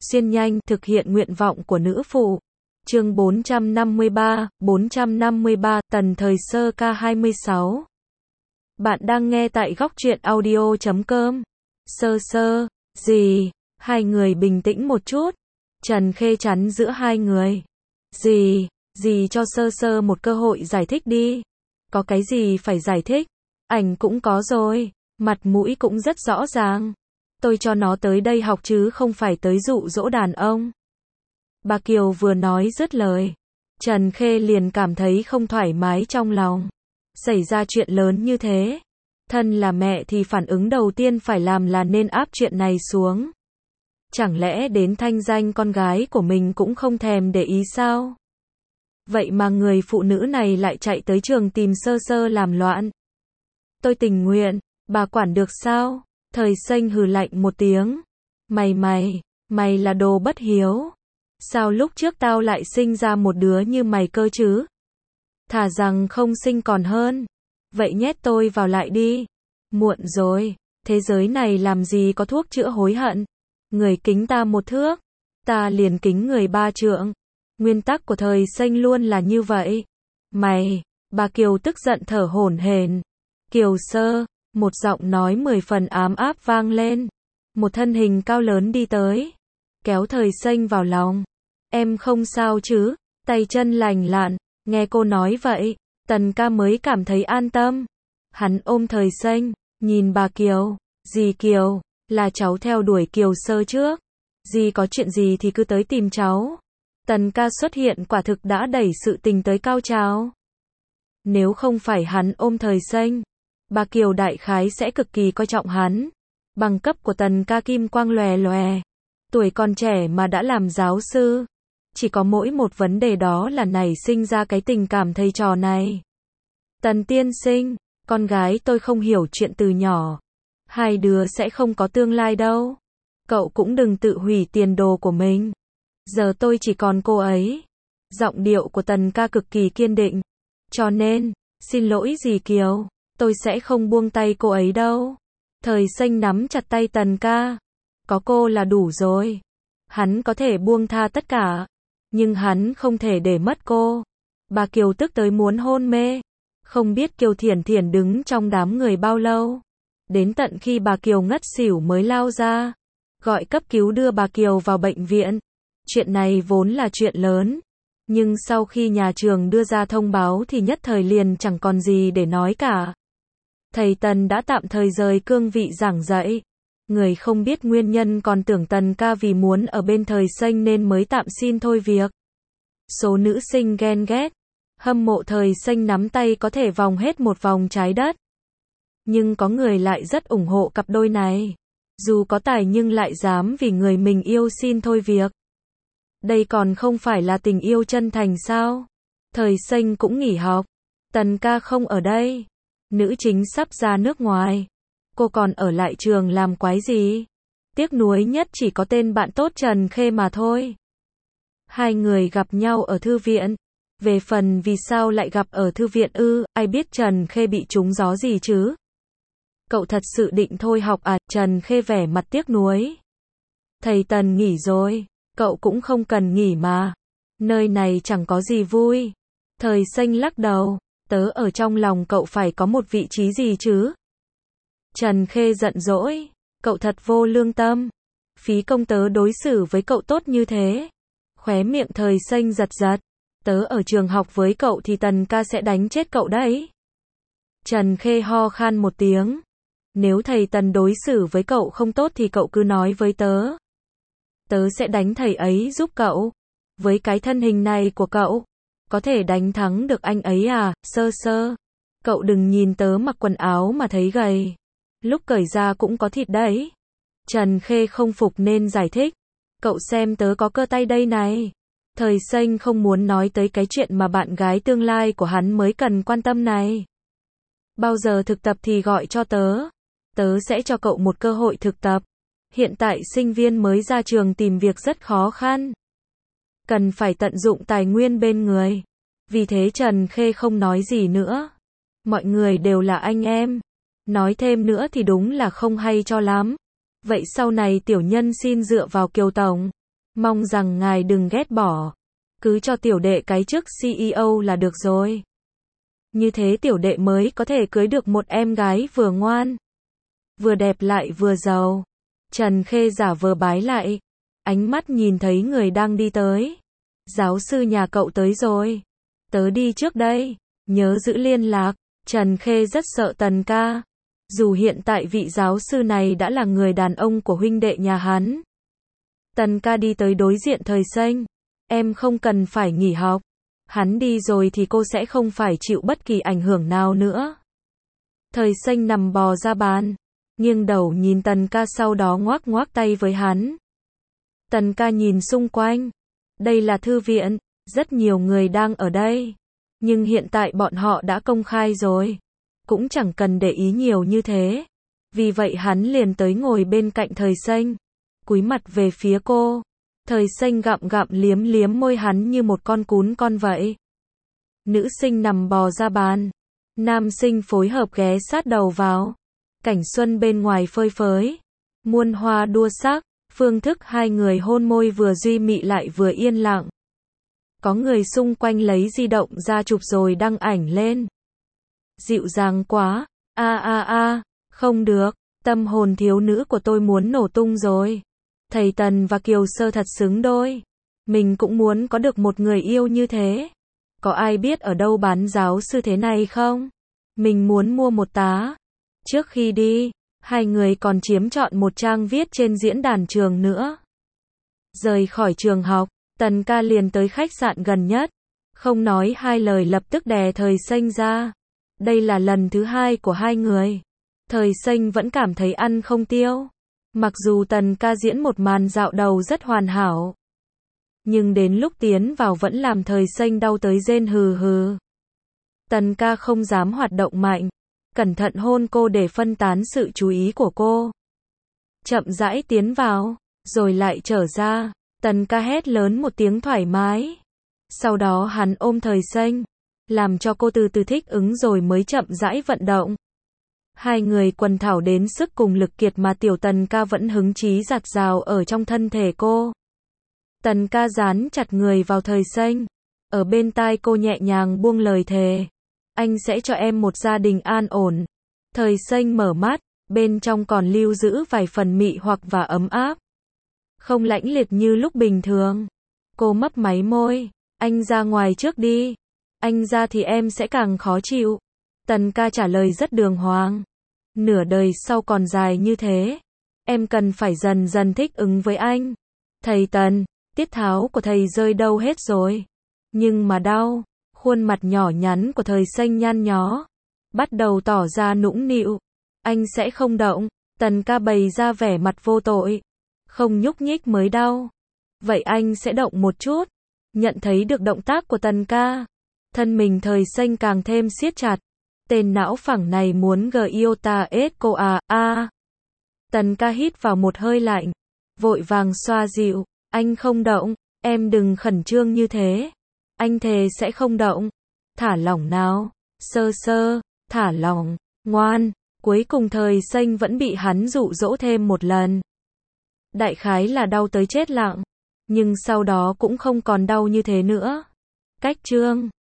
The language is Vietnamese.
xuyên nhanh, thực hiện nguyện vọng của nữ phụ. Chương 453, Tần Thời Sơ K26. Bạn đang nghe tại góc truyện audio.com. Sơ sơ, gì? Hai người bình tĩnh một chút. Trần Khê chắn giữa hai người. Gì cho sơ sơ một cơ hội giải thích đi. Có cái gì phải giải thích? Ảnh cũng có rồi, mặt mũi cũng rất rõ ràng. Tôi cho nó tới đây học chứ không phải tới dụ dỗ đàn ông. Bà Kiều vừa nói dứt lời, Trần Khê liền cảm thấy không thoải mái trong lòng. Xảy ra chuyện lớn như thế, thân là mẹ thì phản ứng đầu tiên phải làm là nên áp chuyện này xuống. Chẳng lẽ đến thanh danh con gái của mình cũng không thèm để ý sao? Vậy mà người phụ nữ này lại chạy tới trường tìm sơ sơ làm loạn. Tôi tình nguyện, bà quản được sao? Thời Xanh hừ lạnh một tiếng. Mày là đồ bất hiếu. Sao lúc trước tao lại sinh ra một đứa như mày cơ chứ? Thà rằng không sinh còn hơn. Vậy nhét tôi vào lại đi. Muộn rồi, thế giới này làm gì có thuốc chữa hối hận. Người kính ta một thước, ta liền kính người ba trượng. Nguyên tắc của Thời Xanh luôn là như vậy. Bà Kiều tức giận thở hổn hển. Kiều Sơ, một giọng nói 10 phần ám áp vang lên. Một thân hình cao lớn đi tới, kéo Thời Xanh vào lòng. Em không sao chứ? Tay chân lành lặn. Nghe cô nói vậy, Tần ca mới cảm thấy an tâm. Hắn ôm Thời Xanh, nhìn bà Kiều. Dì Kiều, là cháu theo đuổi Kiều Sơ trước. Dì có chuyện gì thì cứ tới tìm cháu. Tần ca xuất hiện quả thực đã đẩy sự tình tới cao trào. Nếu không phải hắn ôm Thời Xanh, bà Kiều đại khái sẽ cực kỳ coi trọng hắn. Bằng cấp của Tần ca kim quang lòe lòe. Tuổi còn trẻ mà đã làm giáo sư. Chỉ có mỗi một vấn đề đó là nảy sinh ra cái tình cảm thầy trò này. Tần tiên sinh, con gái tôi không hiểu chuyện từ nhỏ. Hai đứa sẽ không có tương lai đâu. Cậu cũng đừng tự hủy tiền đồ của mình. Giờ tôi chỉ còn cô ấy. Giọng điệu của Tần ca cực kỳ kiên định. Cho nên, xin lỗi dì Kiều, tôi sẽ không buông tay cô ấy đâu. Thời Xanh nắm chặt tay Tần ca. Có cô là đủ rồi. Hắn có thể buông tha tất cả, nhưng hắn không thể để mất cô. Bà Kiều tức tới muốn hôn mê. Không biết Kiều Thiển Thiển đứng trong đám người bao lâu. Đến tận khi bà Kiều ngất xỉu mới lao ra, gọi cấp cứu đưa bà Kiều vào bệnh viện. Chuyện này vốn là chuyện lớn, nhưng sau khi nhà trường đưa ra thông báo thì nhất thời liền chẳng còn gì để nói cả. Thầy Tần đã tạm thời rời cương vị giảng dạy. Người không biết nguyên nhân còn tưởng Tần ca vì muốn ở bên Thời Xanh nên mới tạm xin thôi việc. Số nữ sinh ghen ghét, hâm mộ Thời Xanh nắm tay có thể vòng hết một vòng trái đất. Nhưng có người lại rất ủng hộ cặp đôi này. Dù có tài nhưng lại dám vì người mình yêu xin thôi việc. Đây còn không phải là tình yêu chân thành sao? Thời Xanh cũng nghỉ học. Tần ca không ở đây. Nữ chính sắp ra nước ngoài. Cô còn ở lại trường làm quái gì? Tiếc nuối nhất chỉ có tên bạn tốt Trần Khê mà thôi. Hai người gặp nhau ở thư viện. Về phần vì sao lại gặp ở thư viện ai biết Trần Khê bị trúng gió gì chứ? Cậu thật sự định thôi học à? Trần Khê vẻ mặt tiếc nuối. Thầy Tần nghỉ rồi, cậu cũng không cần nghỉ mà. Nơi này chẳng có gì vui. Thời Xanh lắc đầu, tớ ở trong lòng cậu phải có một vị trí gì chứ? Trần Khê giận dỗi, cậu thật vô lương tâm. Phí công tớ đối xử với cậu tốt như thế. Khóe miệng Thời Xanh giật giật. Tớ ở trường học với cậu thì Tần ca sẽ đánh chết cậu đấy. Trần Khê ho khan một tiếng. Nếu thầy Tần đối xử với cậu không tốt thì cậu cứ nói với tớ. Tớ sẽ đánh thầy ấy giúp cậu. Với cái thân hình này của cậu, có thể đánh thắng được anh ấy à? Sơ sơ, cậu đừng nhìn tớ mặc quần áo mà thấy gầy. Lúc cởi ra cũng có thịt đấy. Trần Khê không phục nên giải thích. Cậu xem tớ có cơ tay đây này. Thời Xanh không muốn nói tới cái chuyện mà bạn gái tương lai của hắn mới cần quan tâm này. Bao giờ thực tập thì gọi cho tớ. Tớ sẽ cho cậu một cơ hội thực tập. Hiện tại sinh viên mới ra trường tìm việc rất khó khăn. Cần phải tận dụng tài nguyên bên người. Vì thế Trần Khê không nói gì nữa. Mọi người đều là anh em. Nói thêm nữa thì đúng là không hay cho lắm. Vậy sau này tiểu nhân xin dựa vào Kiều Tổng. Mong rằng ngài đừng ghét bỏ. Cứ cho tiểu đệ cái chức CEO là được rồi. Như thế tiểu đệ mới có thể cưới được một em gái vừa ngoan, vừa đẹp lại vừa giàu. Trần Khê giả vờ bái lại, ánh mắt nhìn thấy người đang đi tới. Giáo sư nhà cậu tới rồi. Tớ đi trước đây, nhớ giữ liên lạc. Trần Khê rất sợ Tần ca. Dù hiện tại vị giáo sư này đã là người đàn ông của huynh đệ nhà hắn. Tần ca đi tới đối diện Thời Xanh. Em không cần phải nghỉ học. Hắn đi rồi thì cô sẽ không phải chịu bất kỳ ảnh hưởng nào nữa. Thời Xanh nằm bò ra bàn, nghiêng đầu nhìn Tần ca, sau đó ngoác ngoác tay với hắn. Tần ca nhìn xung quanh. Đây là thư viện, rất nhiều người đang ở đây. Nhưng hiện tại bọn họ đã công khai rồi. Cũng chẳng cần để ý nhiều như thế. Vì vậy hắn liền tới ngồi bên cạnh Thời Xanh, cúi mặt về phía cô. Thời Xanh gặm gặm liếm liếm môi hắn như một con cún con vậy. Nữ sinh nằm bò ra bàn. Nam sinh phối hợp ghé sát đầu vào. Cảnh xuân bên ngoài phơi phới. Muôn hoa đua sắc. Phương thức hai người hôn môi vừa duy mị lại vừa yên lặng. Có người xung quanh lấy di động ra chụp rồi đăng ảnh lên. Dịu dàng quá. Không được. Tâm hồn thiếu nữ của tôi muốn nổ tung rồi. Thầy Tần và Kiều Sơ thật xứng đôi. Mình cũng muốn có được một người yêu như thế. Có ai biết ở đâu bán giáo sư thế này không? Mình muốn mua một tá. Trước khi đi, hai người còn chiếm trọn một trang viết trên diễn đàn trường nữa. Rời khỏi trường học, Tần ca liền tới khách sạn gần nhất. Không nói hai lời lập tức đè Thời Xanh ra. Đây là lần thứ hai của hai người. Thời Xanh vẫn cảm thấy ăn không tiêu. Mặc dù Tần ca diễn một màn dạo đầu rất hoàn hảo, nhưng đến lúc tiến vào vẫn làm Thời Xanh đau tới rên hừ hừ. Tần ca không dám hoạt động mạnh, cẩn thận hôn cô để phân tán sự chú ý của cô. Chậm rãi tiến vào, rồi lại trở ra. Tần ca hét lớn một tiếng thoải mái. Sau đó hắn ôm Thời Xanh, làm cho cô từ từ thích ứng rồi mới chậm rãi vận động. Hai người quần thảo đến sức cùng lực kiệt mà tiểu Tần ca vẫn hứng chí giặt rào ở trong thân thể cô. Tần ca dán chặt người vào Thời Xanh. Ở bên tai cô nhẹ nhàng buông lời thề. Anh sẽ cho em một gia đình an ổn. Thời Xanh mở mắt, bên trong còn lưu giữ vài phần mị hoặc và ấm áp. Không lãnh liệt như lúc bình thường. Cô mấp máy môi. Anh ra ngoài trước đi. Anh ra thì em sẽ càng khó chịu. Tần ca trả lời rất đường hoàng. Nửa đời sau còn dài như thế. Em cần phải dần dần thích ứng với anh. Thầy Tần, tiết tháo của thầy rơi đâu hết rồi. Nhưng mà đau. Khuôn mặt nhỏ nhắn của Thời Xanh nhăn nhó. Bắt đầu tỏ ra nũng nịu. Anh sẽ không động. Tần ca bày ra vẻ mặt vô tội. Không nhúc nhích mới đau. Vậy anh sẽ động một chút. Nhận thấy được động tác của Tần ca. Thân mình Thời Xanh càng thêm siết chặt. Tên não phẳng này muốn Giota ết cô à. Tần ca hít vào một hơi lạnh. Vội vàng xoa dịu. Anh không động. Em đừng khẩn trương như thế. Anh thề sẽ không động. Thả lỏng nào. Sơ sơ. Thả lỏng. Ngoan. Cuối cùng Thời Xanh vẫn bị hắn dụ dỗ thêm một lần. Đại khái là đau tới chết lặng. Nhưng sau đó cũng không còn đau như thế nữa. Cách chương